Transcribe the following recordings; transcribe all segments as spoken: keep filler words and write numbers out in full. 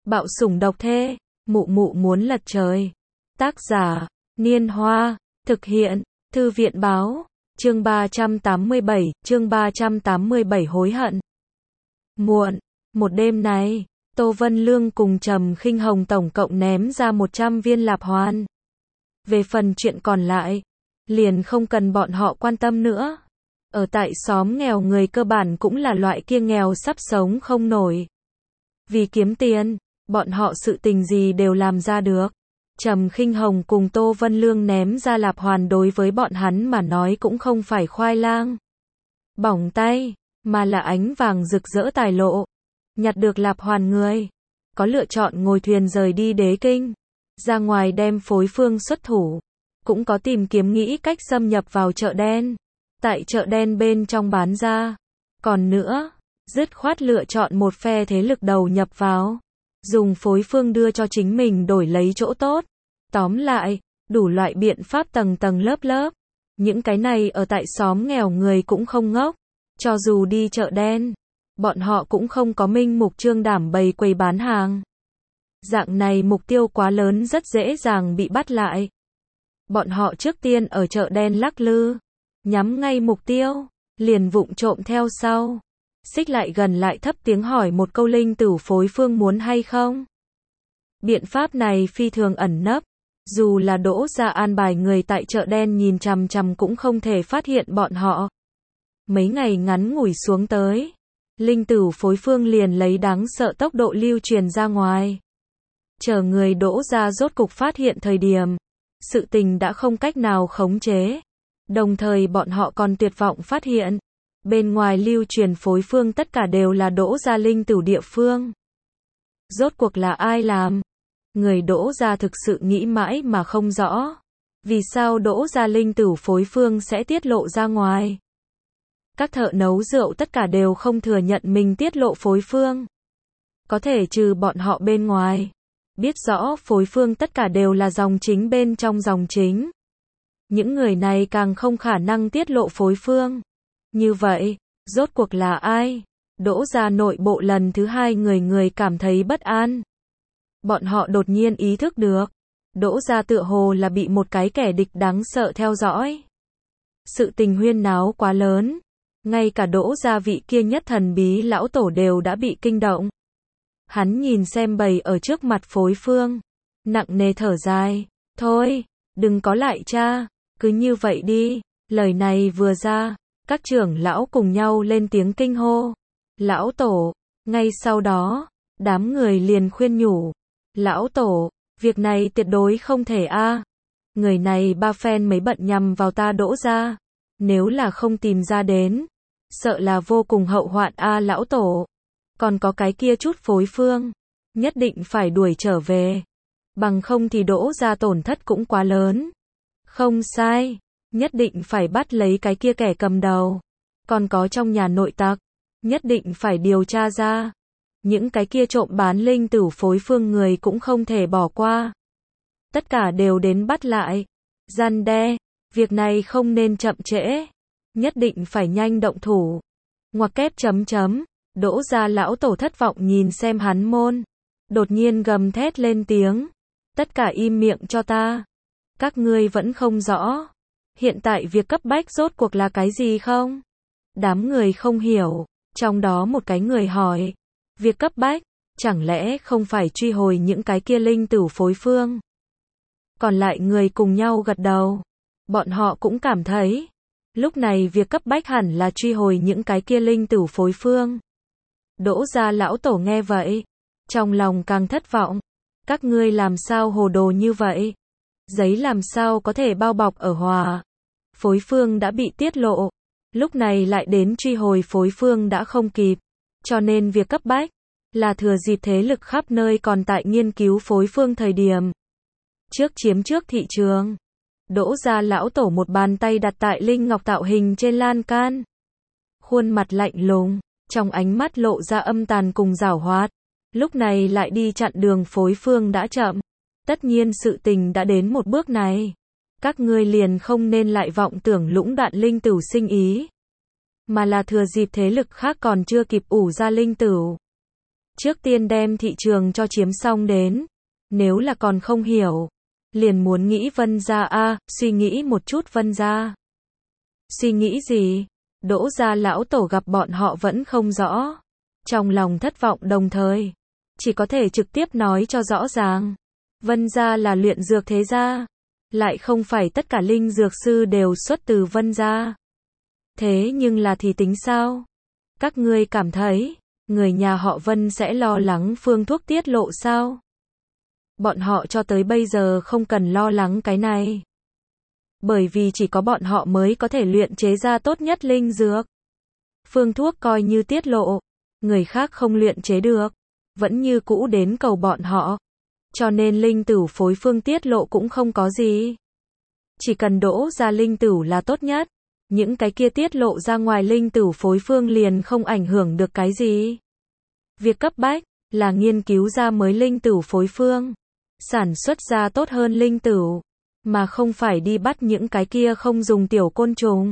Bạo sủng độc thê, mụ mụ muốn lật trời. Tác giả, Niên Hoa, thực hiện, Thư viện Báo, chương ba trăm tám mươi bảy, chương ba trăm tám mươi bảy hối hận. Muộn, một đêm này, Tô Vân Lương cùng Trầm Khinh Hồng tổng cộng ném ra một trăm viên lạp hoàn. Về phần chuyện còn lại, liền không cần bọn họ quan tâm nữa. Ở tại xóm nghèo người cơ bản cũng là loại kia nghèo sắp sống không nổi. Vì kiếm tiền, bọn họ sự tình gì đều làm ra được. Trầm Khinh Hồng cùng Tô Vân Lương ném ra lạp hoàn đối với bọn hắn mà nói cũng không phải khoai lang bỏng tay, mà là ánh vàng rực rỡ tài lộ. Nhặt được lạp hoàn người, có lựa chọn ngồi thuyền rời đi Đế Kinh, ra ngoài đem phối phương xuất thủ, cũng có tìm kiếm nghĩ cách xâm nhập vào chợ đen, tại chợ đen bên trong bán ra. Còn nữa, dứt khoát lựa chọn một phe thế lực đầu nhập vào, dùng phối phương đưa cho chính mình đổi lấy chỗ tốt. Tóm lại, đủ loại biện pháp tầng tầng lớp lớp. Những cái này ở tại xóm nghèo người cũng không ngốc. Cho dù đi chợ đen, bọn họ cũng không có minh mục trương đảm bày quầy bán hàng. Dạng này mục tiêu quá lớn rất dễ dàng bị bắt lại. Bọn họ trước tiên ở chợ đen lắc lư, nhắm ngay mục tiêu, liền vụng trộm theo sau. Xích lại gần lại thấp tiếng hỏi một câu linh tửu phối phương muốn hay không. Biện pháp này phi thường ẩn nấp, dù là Đỗ gia an bài người tại chợ đen nhìn chằm chằm cũng không thể phát hiện bọn họ. Mấy ngày ngắn ngủi xuống tới, linh tửu phối phương liền lấy đáng sợ tốc độ lưu truyền ra ngoài. Chờ người Đỗ gia rốt cục phát hiện thời điểm, sự tình đã không cách nào khống chế. Đồng thời bọn họ còn tuyệt vọng phát hiện, bên ngoài lưu truyền phối phương tất cả đều là Đỗ gia linh tửu địa phương. Rốt cuộc là ai làm? Người Đỗ gia thực sự nghĩ mãi mà không rõ. Vì sao Đỗ gia linh tửu phối phương sẽ tiết lộ ra ngoài? Các thợ nấu rượu tất cả đều không thừa nhận mình tiết lộ phối phương. Có thể trừ bọn họ bên ngoài, biết rõ phối phương tất cả đều là dòng chính bên trong dòng chính. Những người này càng không khả năng tiết lộ phối phương. Như vậy, rốt cuộc là ai? Đỗ gia nội bộ lần thứ hai người người cảm thấy bất an. Bọn họ đột nhiên ý thức được, Đỗ gia tựa hồ là bị một cái kẻ địch đáng sợ theo dõi. Sự tình huyên náo quá lớn, ngay cả Đỗ gia vị kia nhất thần bí lão tổ đều đã bị kinh động. Hắn nhìn xem bày ở trước mặt phối phương, nặng nề thở dài, thôi, đừng có lại cha, cứ như vậy đi. Lời này vừa ra, các trưởng lão cùng nhau lên tiếng kinh hô. Lão tổ, ngay sau đó, đám người liền khuyên nhủ. Lão tổ, việc này tuyệt đối không thể a. À. Người này ba phen mấy bận nhằm vào ta Đỗ gia. Nếu là không tìm ra đến, sợ là vô cùng hậu hoạn a à, lão tổ. Còn có cái kia chút phối phương, nhất định phải đuổi trở về. Bằng không thì Đỗ gia tổn thất cũng quá lớn. Không sai, nhất định phải bắt lấy cái kia kẻ cầm đầu. Còn có trong nhà nội tặc, nhất định phải điều tra ra. Những cái kia trộm bán linh tửu phối phương người cũng không thể bỏ qua. Tất cả đều đến bắt lại. Răn đe, việc này không nên chậm trễ. Nhất định phải nhanh động thủ. Ngoặc kép chấm chấm, Đỗ gia lão tổ thất vọng nhìn xem hắn môn. Đột nhiên gầm thét lên tiếng. Tất cả im miệng cho ta. Các ngươi vẫn không rõ. Hiện tại việc cấp bách rốt cuộc là cái gì không? Đám người không hiểu. Trong đó một cái người hỏi. Việc cấp bách, chẳng lẽ không phải truy hồi những cái kia linh tửu phối phương? Còn lại người cùng nhau gật đầu. Bọn họ cũng cảm thấy, lúc này việc cấp bách hẳn là truy hồi những cái kia linh tửu phối phương. Đỗ gia lão tổ nghe vậy, trong lòng càng thất vọng. Các ngươi làm sao hồ đồ như vậy? Giấy làm sao có thể bao bọc ở hòa? Phối phương đã bị tiết lộ, lúc này lại đến truy hồi phối phương đã không kịp. Cho nên việc cấp bách là thừa dịp thế lực khắp nơi còn tại nghiên cứu phối phương thời điểm. Trước chiếm trước thị trường. Đỗ gia lão tổ một bàn tay đặt tại linh ngọc tạo hình trên lan can. Khuôn mặt lạnh lùng, trong ánh mắt lộ ra âm tàn cùng giảo hoạt. Lúc này lại đi chặn đường phối phương đã chậm. Tất nhiên sự tình đã đến một bước này. Các ngươi liền không nên lại vọng tưởng lũng đoạn linh tửu sinh ý. Mà là thừa dịp thế lực khác còn chưa kịp ủ ra linh tửu. Trước tiên đem thị trường cho chiếm xong đến. Nếu là còn không hiểu, liền muốn nghĩ Vân gia a, suy nghĩ một chút Vân gia. Suy nghĩ gì? Đỗ gia lão tổ gặp bọn họ vẫn không rõ. Trong lòng thất vọng đồng thời, chỉ có thể trực tiếp nói cho rõ ràng. Vân gia là luyện dược thế gia, lại không phải tất cả linh dược sư đều xuất từ Vân gia. Thế nhưng là thì tính sao? Các ngươi cảm thấy, người nhà họ Vân sẽ lo lắng phương thuốc tiết lộ sao? Bọn họ cho tới bây giờ không cần lo lắng cái này. Bởi vì chỉ có bọn họ mới có thể luyện chế ra tốt nhất linh dược. Phương thuốc coi như tiết lộ, người khác không luyện chế được, vẫn như cũ đến cầu bọn họ. Cho nên linh tửu phối phương tiết lộ cũng không có gì. Chỉ cần đỗ ra linh tửu là tốt nhất. Những cái kia tiết lộ ra ngoài linh tửu phối phương liền không ảnh hưởng được cái gì. Việc cấp bách là nghiên cứu ra mới linh tửu phối phương, sản xuất ra tốt hơn linh tửu, mà không phải đi bắt những cái kia không dùng tiểu côn trùng.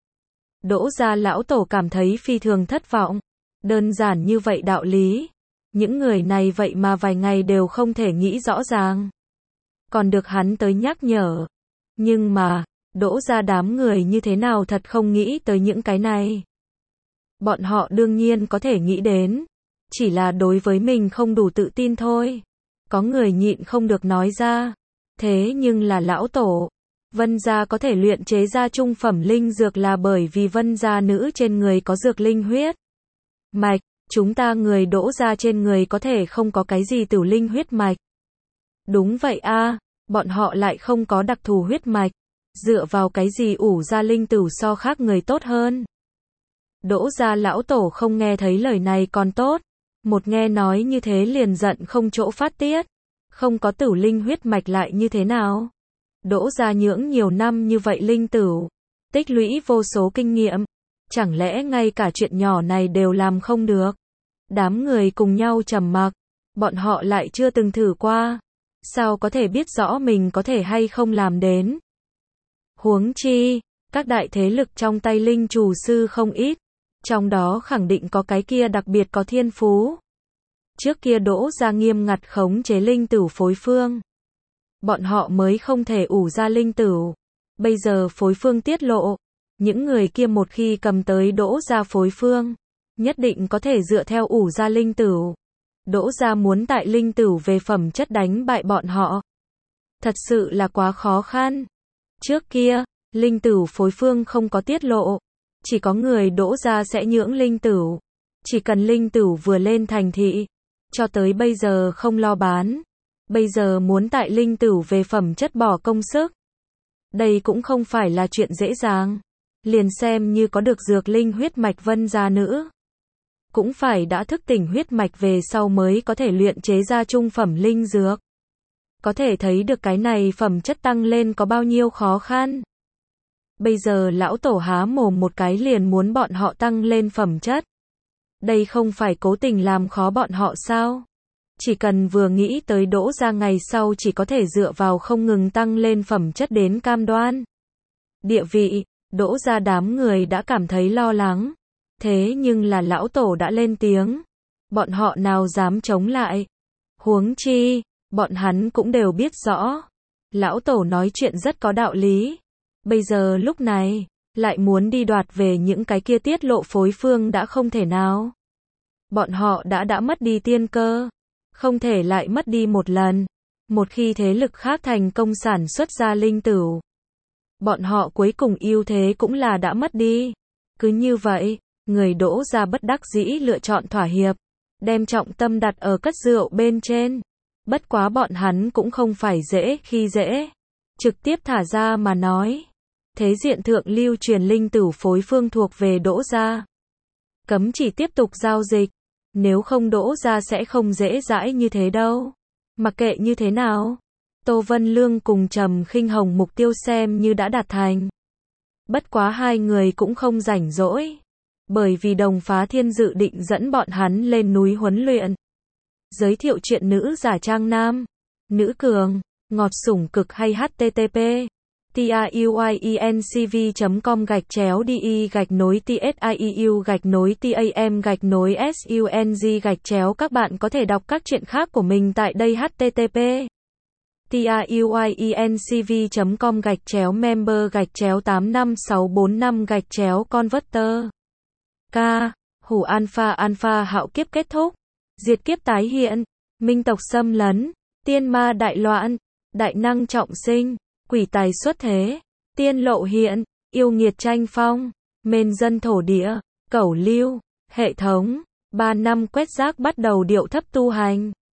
Đỗ gia lão tổ cảm thấy phi thường thất vọng. Đơn giản như vậy đạo lý, những người này vậy mà vài ngày đều không thể nghĩ rõ ràng. Còn được hắn tới nhắc nhở. Nhưng mà, đỗ gia đám người như thế nào thật không nghĩ tới những cái này. Bọn họ đương nhiên có thể nghĩ đến, chỉ là đối với mình không đủ tự tin thôi. Có người nhịn không được nói ra. Thế nhưng là lão tổ, Vân gia có thể luyện chế ra trung phẩm linh dược là bởi vì Vân gia nữ trên người có dược linh huyết mạch, chúng ta người đỗ gia trên người có thể không có cái gì tử linh huyết mạch. Đúng vậy a, bọn họ lại không có đặc thù huyết mạch, dựa vào cái gì ủ ra linh tửu so khác người tốt hơn. Đỗ gia lão tổ không nghe thấy lời này còn tốt, một nghe nói như thế liền giận không chỗ phát tiết. Không có tử linh huyết mạch lại như thế nào? Đỗ gia nhưỡng nhiều năm như vậy linh tửu, tích lũy vô số kinh nghiệm, chẳng lẽ ngay cả chuyện nhỏ này đều làm không được? Đám người cùng nhau trầm mặc, bọn họ lại chưa từng thử qua, sao có thể biết rõ mình có thể hay không làm đến? Huống chi, các đại thế lực trong tay linh chủ sư không ít, trong đó khẳng định có cái kia đặc biệt có thiên phú. Trước kia đỗ gia nghiêm ngặt khống chế linh tửu phối phương, bọn họ mới không thể ủ ra linh tửu. Bây giờ phối phương tiết lộ, những người kia một khi cầm tới đỗ gia phối phương, nhất định có thể dựa theo ủ ra linh tửu. Đỗ gia muốn tại linh tửu về phẩm chất đánh bại bọn họ, thật sự là quá khó khăn. Trước kia, linh tửu phối phương không có tiết lộ, chỉ có người đỗ gia sẽ nhưỡng linh tửu. Chỉ cần linh tửu vừa lên thành thị, cho tới bây giờ không lo bán. Bây giờ muốn tại linh tửu về phẩm chất bỏ công sức. Đây cũng không phải là chuyện dễ dàng. Liền xem như có được dược linh huyết mạch Vân gia nữ, cũng phải đã thức tỉnh huyết mạch về sau mới có thể luyện chế ra trung phẩm linh dược. Có thể thấy được cái này phẩm chất tăng lên có bao nhiêu khó khăn. Bây giờ lão tổ há mồm một cái liền muốn bọn họ tăng lên phẩm chất. Đây không phải cố tình làm khó bọn họ sao? Chỉ cần vừa nghĩ tới đỗ gia ngày sau chỉ có thể dựa vào không ngừng tăng lên phẩm chất đến cam đoan địa vị, đỗ gia đám người đã cảm thấy lo lắng. Thế nhưng là lão tổ đã lên tiếng, bọn họ nào dám chống lại. Huống chi, bọn hắn cũng đều biết rõ, lão tổ nói chuyện rất có đạo lý. Bây giờ lúc này, lại muốn đi đoạt về những cái kia tiết lộ phối phương đã không thể nào. Bọn họ đã đã mất đi tiên cơ, không thể lại mất đi một lần. Một khi thế lực khác thành công sản xuất ra linh tửu, bọn họ cuối cùng ưu thế cũng là đã mất đi. Cứ như vậy, người đỗ gia bất đắc dĩ lựa chọn thỏa hiệp, đem trọng tâm đặt ở cất rượu bên trên. Bất quá bọn hắn cũng không phải dễ khi dễ, trực tiếp thả ra mà nói. Thế diện thượng lưu truyền linh tửu phối phương thuộc về đỗ gia, cấm chỉ tiếp tục giao dịch, nếu không đỗ gia sẽ không dễ dãi như thế đâu. Mặc kệ như thế nào, Tô Vân Lương cùng Trầm Khinh Hồng mục tiêu xem như đã đạt thành. Bất quá hai người cũng không rảnh rỗi, bởi vì Đồng Phá Thiên dự định dẫn bọn hắn lên núi huấn luyện. Giới thiệu chuyện nữ giả trang nam, nữ cường, ngọt sủng cực hay hát tê tê pê tayuiencv.com gạch chéo de gạch nối tsiu gạch nối tam gạch nối sung gạch chéo. Các bạn có thể đọc các truyện khác của mình tại đây. http tayuiencv.com gạch chéo member gạch chéo tám năm sáu bốn năm gạch chéo converter. K. Hủ alpha alpha hạo kiếp kết thúc. Diệt kiếp tái hiện. Minh tộc xâm lấn. Tiên ma đại loạn. Đại năng trọng sinh. Quỷ tài xuất thế. Tiên lộ hiện. Yêu nghiệt tranh phong. Mên dân thổ địa. Cẩu lưu. Hệ thống. Ba năm quét rác bắt đầu điệu thấp tu hành.